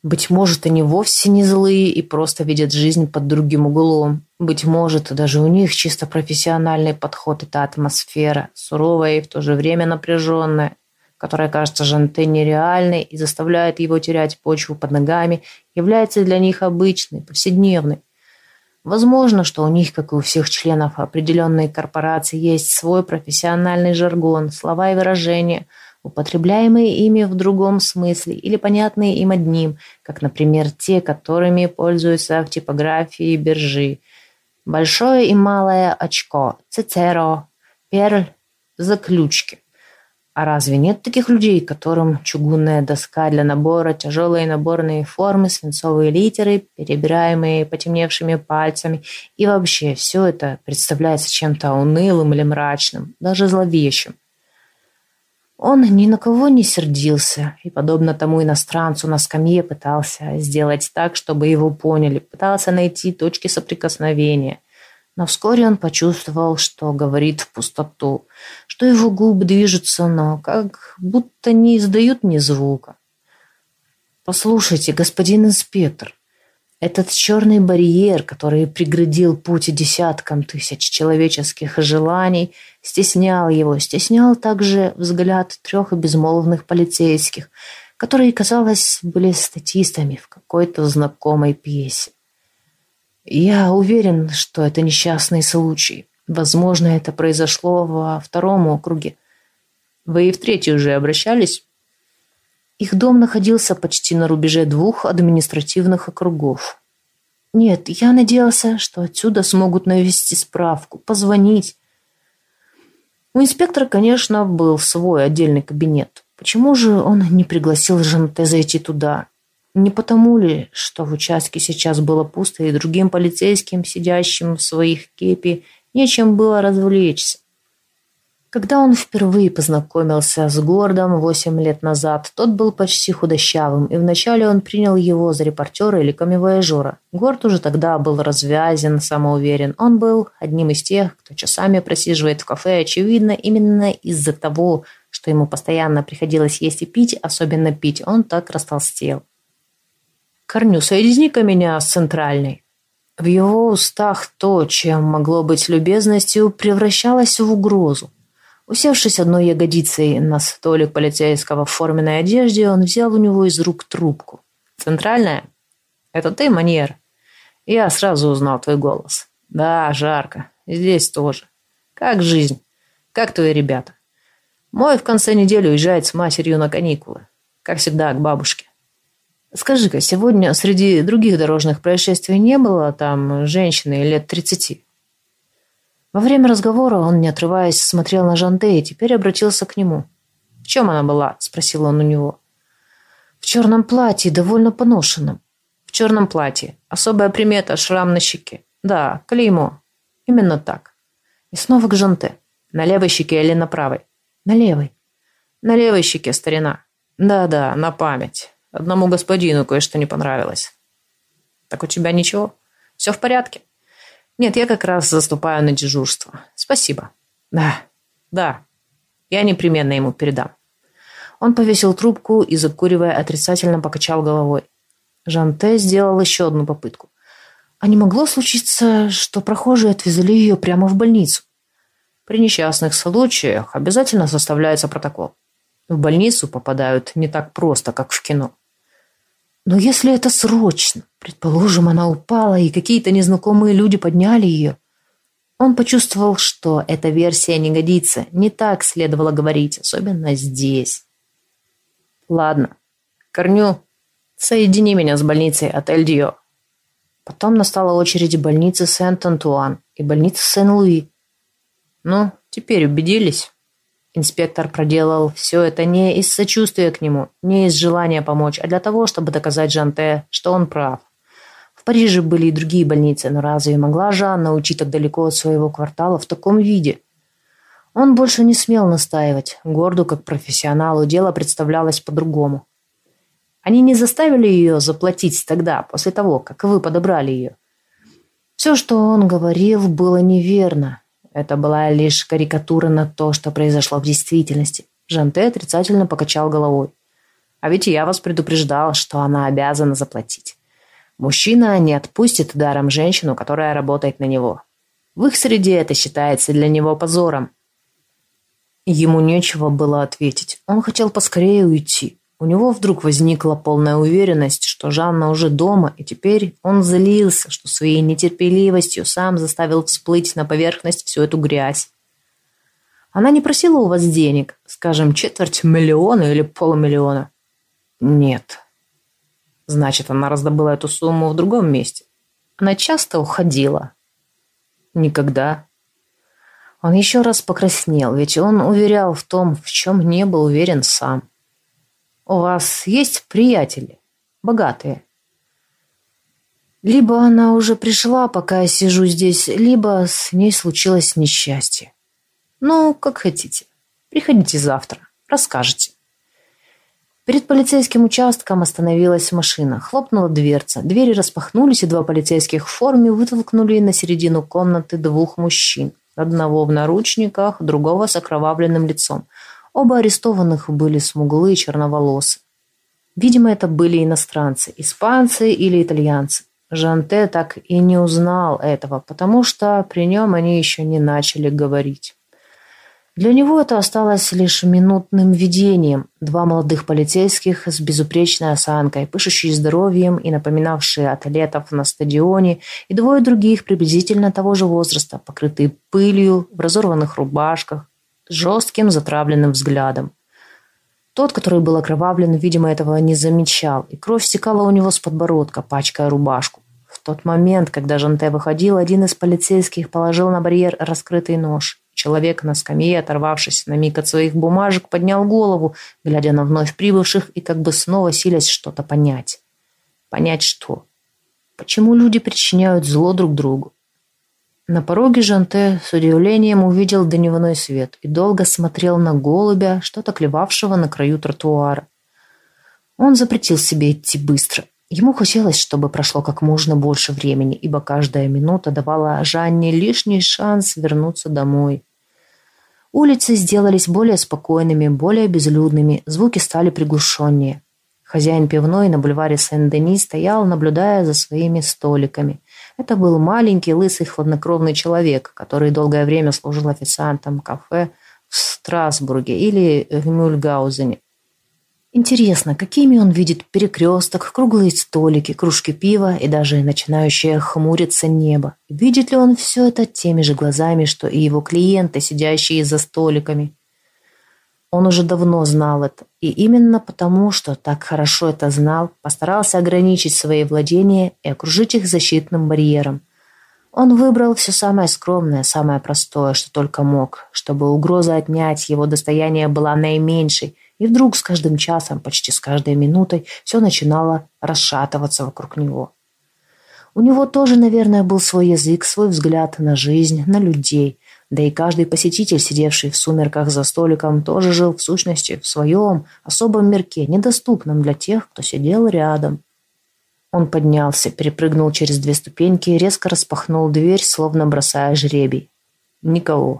Быть может, они вовсе не злые и просто видят жизнь под другим углом. Быть может, даже у них чисто профессиональный подход – это атмосфера, суровая и в то же время напряженная, которая кажется Жанте нереальной и заставляет его терять почву под ногами, является для них обычной, повседневной. Возможно, что у них, как и у всех членов определенной корпорации, есть свой профессиональный жаргон, слова и выражения, употребляемые ими в другом смысле или понятные им одним, как, например, те, которыми пользуются в типографии биржи. Большое и малое очко, цицеро, перль, заключки. А разве нет таких людей, которым чугунная доска для набора, тяжелые наборные формы, свинцовые литеры, перебираемые потемневшими пальцами, и вообще все это представляется чем-то унылым или мрачным, даже зловещим? Он ни на кого не сердился и, подобно тому иностранцу на скамье, пытался сделать так, чтобы его поняли, пытался найти точки соприкосновения. Но вскоре он почувствовал, что говорит в пустоту, что его губы движутся, но как будто не издают ни звука. «Послушайте, господин инспектор, этот черный барьер, который преградил путь десяткам тысяч человеческих желаний, стеснял его, стеснял также взгляд 3 безмолвных полицейских, которые, казалось, были статистами в какой-то знакомой пьесе. Я уверен, что это несчастный случай. Возможно, это произошло во 2-м округе. Вы и в 3-й уже обращались?» Их дом находился почти на рубеже 2 административных округов. «Нет, я надеялся, что отсюда смогут навести справку, позвонить». У инспектора, конечно, был свой отдельный кабинет. Почему же он не пригласил Жанте зайти туда? Не потому ли, что в участке сейчас было пусто, и другим полицейским, сидящим в своих кепи, нечем было развлечься? Когда он впервые познакомился с Гордом 8 лет назад, тот был почти худощавым, и вначале он принял его за репортера или камевояжера. Горд уже тогда был развязен, самоуверен. Он был одним из тех, кто часами просиживает в кафе, очевидно, именно из-за того, что ему постоянно приходилось есть и пить, особенно пить, он так растолстел. «Корню, соедини-ка меня с центральной». В его устах то, чем могло быть любезностью, превращалось в угрозу. Усевшись одной ягодицей на столик полицейского в форменной одежде, он взял у него из рук трубку. «Центральная? Это ты, Маньер? Я сразу узнал твой голос. Да, жарко. Здесь тоже. Как жизнь? Как твои ребята? Мой в конце недели уезжает с матерью на каникулы. Как всегда, к бабушке. Скажи-ка, сегодня среди других дорожных происшествий не было там женщины лет 30?» Во время разговора он, не отрываясь, смотрел на Жанте и теперь обратился к нему. «В чем она была?» – спросил он у него. «В черном платье, довольно поношенном». «В черном платье. Особая примета – шрам на щеке. Да, клеймо. Именно так». И снова к Жанте. «На левой щеке или на правой?» «На левой». «На левой щеке, старина. Да-да, на память. Одному господину кое-что не понравилось». «Так у тебя ничего? Все в порядке?» «Нет, я как раз заступаю на дежурство. Спасибо». Да, я непременно ему передам». Он повесил трубку и, закуривая, отрицательно покачал головой. Жанте сделал еще одну попытку. А не могло случиться, что прохожие отвезли ее прямо в больницу? При несчастных случаях обязательно составляется протокол. В больницу попадают не так просто, как в кино. Но если это срочно, предположим, она упала, и какие-то незнакомые люди подняли ее. Он почувствовал, что эта версия не годится, не так следовало говорить, особенно здесь. «Ладно, Корню, соедини меня с больницей отель Дио». Потом настала очередь больницы Сент-Антуан и больницы Сен-Луи. «Ну, теперь убедились?» Инспектор проделал все это не из сочувствия к нему, не из желания помочь, а для того, чтобы доказать Жанте, что он прав. В Париже были и другие больницы, но разве могла Жанна уйти так далеко от своего квартала в таком виде? Он больше не смел настаивать. Горду, как профессионалу, дело представлялось по-другому. Они не заставили ее заплатить тогда, после того, как вы подобрали ее. Все, что он говорил, было неверно. Это была лишь карикатура на то, что произошло в действительности. Жанте отрицательно покачал головой. А ведь я вас предупреждал, что она обязана заплатить. Мужчина не отпустит даром женщину, которая работает на него. В их среде это считается для него позором. Ему нечего было ответить. Он хотел поскорее уйти. У него вдруг возникла полная уверенность, что Жанна уже дома, и теперь он злился, что своей нетерпеливостью сам заставил всплыть на поверхность всю эту грязь. Она не просила у вас денег, скажем, 250 000 или 500 000. Нет. Значит, она раздобыла эту сумму в другом месте. Она часто уходила. Никогда. Он еще раз покраснел, ведь он уверял в том, в чем не был уверен сам. У вас есть приятели? Богатые? Либо она уже пришла, пока я сижу здесь, либо с ней случилось несчастье. Ну, как хотите. Приходите завтра, расскажете. Перед полицейским участком остановилась машина. Хлопнула дверца. Двери распахнулись, и 2 полицейских в форме вытолкнули на середину комнаты 2 мужчин. Одного в наручниках, другого с окровавленным лицом. Оба арестованных были смуглые и черноволосы. Видимо, это были иностранцы, испанцы или итальянцы. Жанте так и не узнал этого, потому что при нем они еще не начали говорить. Для него это осталось лишь минутным видением. 2 молодых полицейских с безупречной осанкой, пышущие здоровьем и напоминавшие атлетов на стадионе, и 2 других приблизительно того же возраста, покрытые пылью, в разорванных рубашках, с жестким затравленным взглядом. Тот, который был окровавлен, видимо, этого не замечал, и кровь стекала у него с подбородка, пачкая рубашку. В тот момент, когда Жанте выходил, один из полицейских положил на барьер раскрытый нож. Человек на скамье, оторвавшись на миг от своих бумажек, поднял голову, глядя на вновь прибывших и как бы снова силясь что-то понять. Понять что? Почему люди причиняют зло друг другу? На пороге Жанте с удивлением увидел дневной свет и долго смотрел на голубя, что-то клевавшего на краю тротуара. Он запретил себе идти быстро. Ему хотелось, чтобы прошло как можно больше времени, ибо каждая минута давала Жанне лишний шанс вернуться домой. Улицы сделались более спокойными, более безлюдными, звуки стали приглушеннее. Хозяин пивной на бульваре Сен-Дени стоял, наблюдая за своими столиками. Это был маленький, лысый, хладнокровный человек, который долгое время служил официантом кафе в Страсбурге или в Мюльгаузене. Интересно, какими он видит перекресток, круглые столики, кружки пива и даже начинающее хмуриться небо? Видит ли он все это теми же глазами, что и его клиенты, сидящие за столиками? Он уже давно знал это, и именно потому, что так хорошо это знал, постарался ограничить свои владения и окружить их защитным барьером. Он выбрал все самое скромное, самое простое, что только мог, чтобы угроза отнять его достояние была наименьшей, и вдруг с каждым часом, почти с каждой минутой, все начинало расшатываться вокруг него. У него тоже, наверное, был свой язык, свой взгляд на жизнь, на людей, да и каждый посетитель, сидевший в сумерках за столиком, тоже жил в сущности в своем особом мирке, недоступном для тех, кто сидел рядом. Он поднялся, перепрыгнул через 2 ступеньки и резко распахнул дверь, словно бросая жребий. Никого.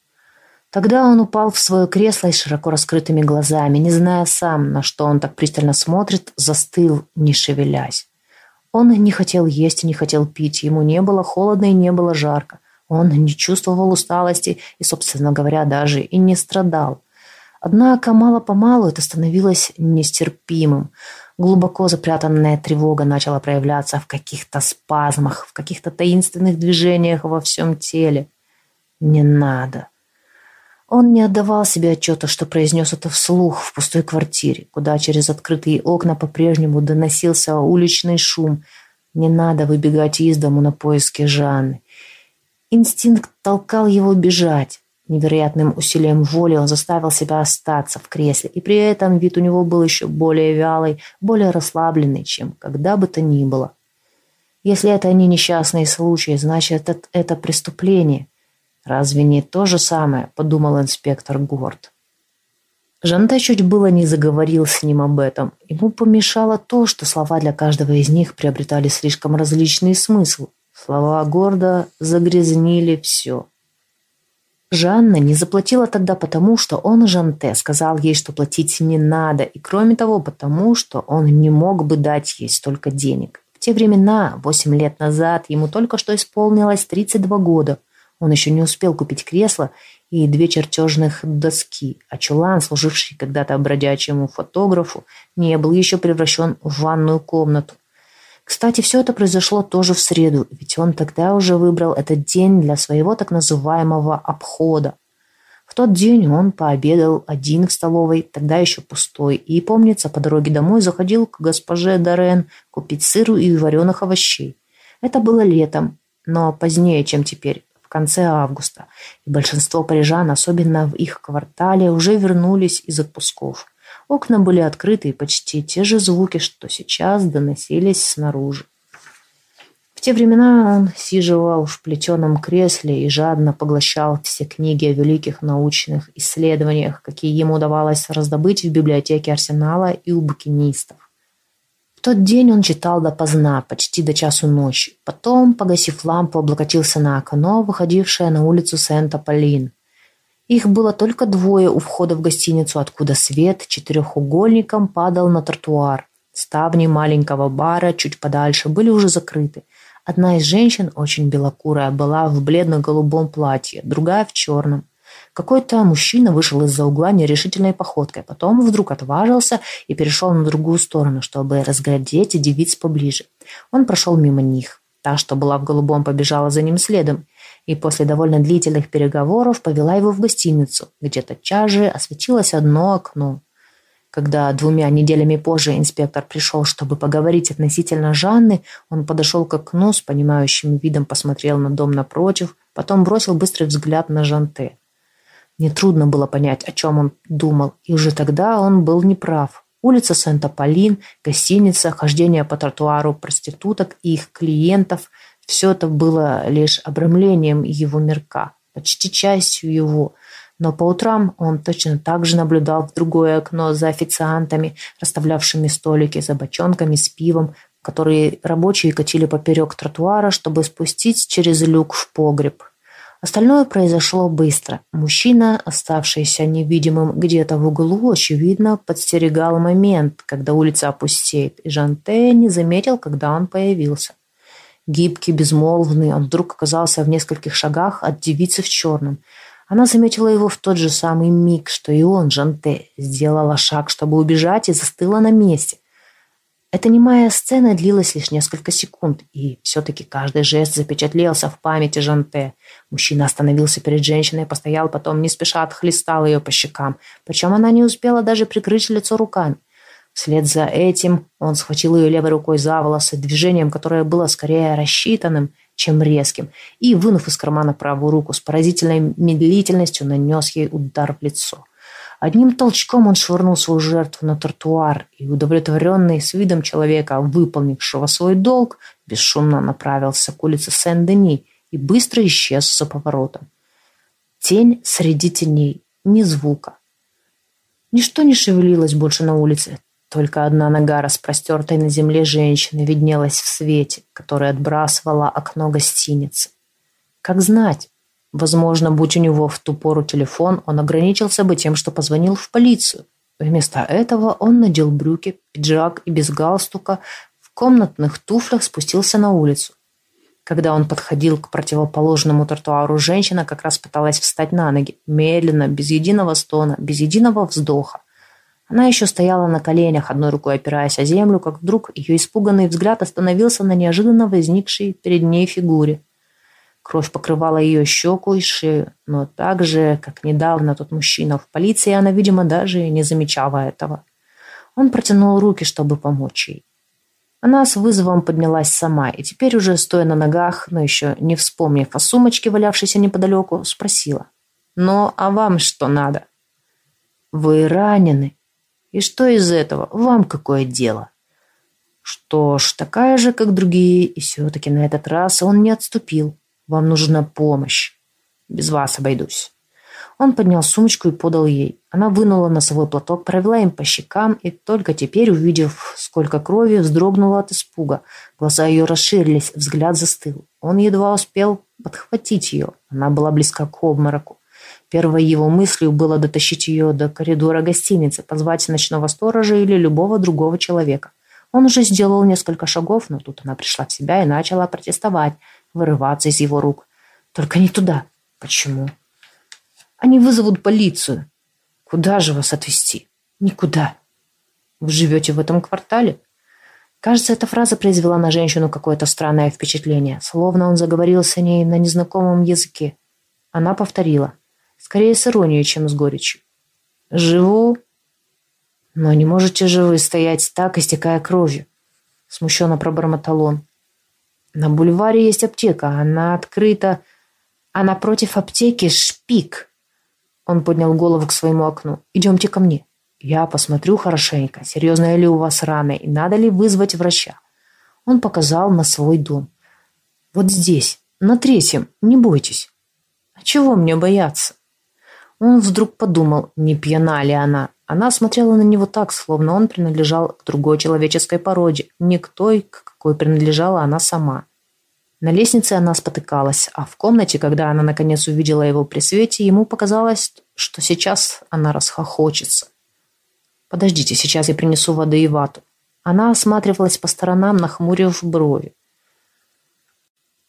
Тогда он упал в свое кресло и широко раскрытыми глазами, не зная сам, на что он так пристально смотрит, застыл, не шевелясь. Он не хотел есть и не хотел пить, ему не было холодно и не было жарко. Он не чувствовал усталости и, собственно говоря, даже и не страдал. Однако мало-помалу это становилось нестерпимым. Глубоко запрятанная тревога начала проявляться в каких-то спазмах, в каких-то таинственных движениях во всем теле. Не надо. Он не отдавал себе отчета, что произнес это вслух в пустой квартире, куда через открытые окна по-прежнему доносился уличный шум. Не надо выбегать из дому на поиски Жанны. Инстинкт толкал его бежать. Невероятным усилием воли он заставил себя остаться в кресле, и при этом вид у него был еще более вялый, более расслабленный, чем когда бы то ни было. Если это не несчастные случаи, значит, это преступление. «Разве не то же самое?» – подумал инспектор Горд. Жанте чуть было не заговорил с ним об этом. Ему помешало то, что слова для каждого из них приобретали слишком различный смысл. Слова Горда загрязнили все. Жанна не заплатила тогда потому, что он, Жанте, сказал ей, что платить не надо, и кроме того, потому что он не мог бы дать ей столько денег. В те времена, 8 лет назад, ему только что исполнилось 32 года. Он еще не успел купить кресло и 2 чертежных доски, а чулан, служивший когда-то бродячему фотографу, не был еще превращен в ванную комнату. Кстати, все это произошло тоже в среду, ведь он тогда уже выбрал этот день для своего так называемого обхода. В тот день он пообедал один в столовой, тогда еще пустой, и, помнится, по дороге домой заходил к госпоже Дорен купить сыру и вареных овощей. Это было летом, но позднее, чем теперь, в конце августа, и большинство парижан, особенно в их квартале, уже вернулись из отпусков. Окна были открыты, и почти те же звуки, что сейчас доносились снаружи. В те времена он сиживал в плетеном кресле и жадно поглощал все книги о великих научных исследованиях, какие ему удавалось раздобыть в библиотеке Арсенала и у букинистов. В тот день он читал допоздна, почти до часу ночи. Потом, погасив лампу, облокотился на окно, выходившее на улицу Сент-Аполлин. Их было только 2 у входа в гостиницу, откуда свет четырехугольником падал на тротуар. Ставни маленького бара чуть подальше были уже закрыты. Одна из женщин, очень белокурая, была в бледно-голубом платье, другая в черном. Какой-то мужчина вышел из-за угла нерешительной походкой, потом вдруг отважился и перешел на другую сторону, чтобы разглядеть девиц поближе. Он прошел мимо них. Та, что была в голубом, побежала за ним следом, и после довольно длительных переговоров повела его в гостиницу, где тотчас же осветилось одно окно. Когда 2 неделями позже инспектор пришел, чтобы поговорить относительно Жанны, он подошел к окну, с понимающим видом посмотрел на дом напротив, потом бросил быстрый взгляд на Жанте. Нетрудно было понять, о чем он думал, и уже тогда он был неправ. Улица Сент-Аполлин, гостиница, хождение по тротуару проституток и их клиентов – все это было лишь обрамлением его мирка, почти частью его. Но по утрам он точно так же наблюдал в другое окно за официантами, расставлявшими столики, за бочонками с пивом, которые рабочие катили поперек тротуара, чтобы спустить через люк в погреб. Остальное произошло быстро. Мужчина, оставшийся невидимым где-то в углу, очевидно, подстерегал момент, когда улица опустеет, и Жанте не заметил, когда он появился. Гибкий, безмолвный, он вдруг оказался в нескольких шагах от девицы в черном. Она заметила его в тот же самый миг, что и он, Жанте, сделала шаг, чтобы убежать, и застыла на месте. Эта немая сцена длилась лишь несколько секунд, и все-таки каждый жест запечатлелся в памяти Жанте. Мужчина остановился перед женщиной, постоял, потом не спеша отхлестал ее по щекам, причем она не успела даже прикрыть лицо руками. Вслед за этим он схватил ее левой рукой за волосы, движением, которое было скорее рассчитанным, чем резким, и, вынув из кармана правую руку, с поразительной медлительностью нанес ей удар в лицо. Одним толчком он швырнул свою жертву на тротуар и, удовлетворенный с видом человека, выполнившего свой долг, бесшумно направился к улице Сен-Дени и быстро исчез за поворотом. Тень среди теней, ни звука. Ничто не шевелилось больше на улице. Только одна нога, распростертой на земле женщины, виднелась в свете, который отбрасывало окно гостиницы. Как знать, возможно, будь у него в ту пору телефон, он ограничился бы тем, что позвонил в полицию. Вместо этого он надел брюки, пиджак и без галстука, в комнатных туфлях спустился на улицу. Когда он подходил к противоположному тротуару, женщина как раз пыталась встать на ноги, медленно, без единого стона, без единого вздоха. Она еще стояла на коленях, одной рукой опираясь о землю, как вдруг ее испуганный взгляд остановился на неожиданно возникшей перед ней фигуре. Кровь покрывала ее щеку и шею, но так же, как недавно тот мужчина в полиции, она, видимо, даже не замечала этого. Он протянул руки, чтобы помочь ей. Она с вызовом поднялась сама, и теперь уже, стоя на ногах, но еще не вспомнив о сумочке, валявшейся неподалеку, спросила: «Ну, а вам что надо?» «Вы ранены. И что из этого? Вам какое дело?» «Что ж, такая же, как другие, и все-таки на этот раз он не отступил. Вам нужна помощь. Без вас обойдусь». Он поднял сумочку и подал ей. Она вынула носовой платок, провела им по щекам и только теперь, увидев, сколько крови, вздрогнула от испуга. Глаза ее расширились, взгляд застыл. Он едва успел подхватить ее. Она была близка к обмороку. Первой его мыслью было дотащить ее до коридора гостиницы, позвать ночного сторожа или любого другого человека. Он уже сделал несколько шагов, но тут она пришла в себя и начала протестовать, вырываться из его рук. Только не туда. Почему? Они вызовут полицию. Куда же вас отвезти? Никуда. Вы живете в этом квартале? Кажется, эта фраза произвела на женщину какое-то странное впечатление, словно он заговорил с ней на незнакомом языке. Она повторила, скорее с иронией, чем с горечью. «Живу? Но не можете же вы стоять так, истекая кровью?» Смущенно пробормотал он. «На бульваре есть аптека, она открыта, а напротив аптеки шпик». Он поднял голову к своему окну. «Идемте ко мне. Я посмотрю хорошенько, серьезная ли у вас рана и надо ли вызвать врача». Он показал на свой дом. «Вот здесь, на 3-м, не бойтесь». «А чего мне бояться?» Он вдруг подумал, не пьяна ли она. Она смотрела на него так, словно он принадлежал к другой человеческой породе, не к той, к какой принадлежала она сама. На лестнице она спотыкалась, а в комнате, когда она наконец увидела его при свете, ему показалось, что сейчас она расхохочется. «Подождите, сейчас я принесу воды и вату». Она осматривалась по сторонам, нахмурив брови.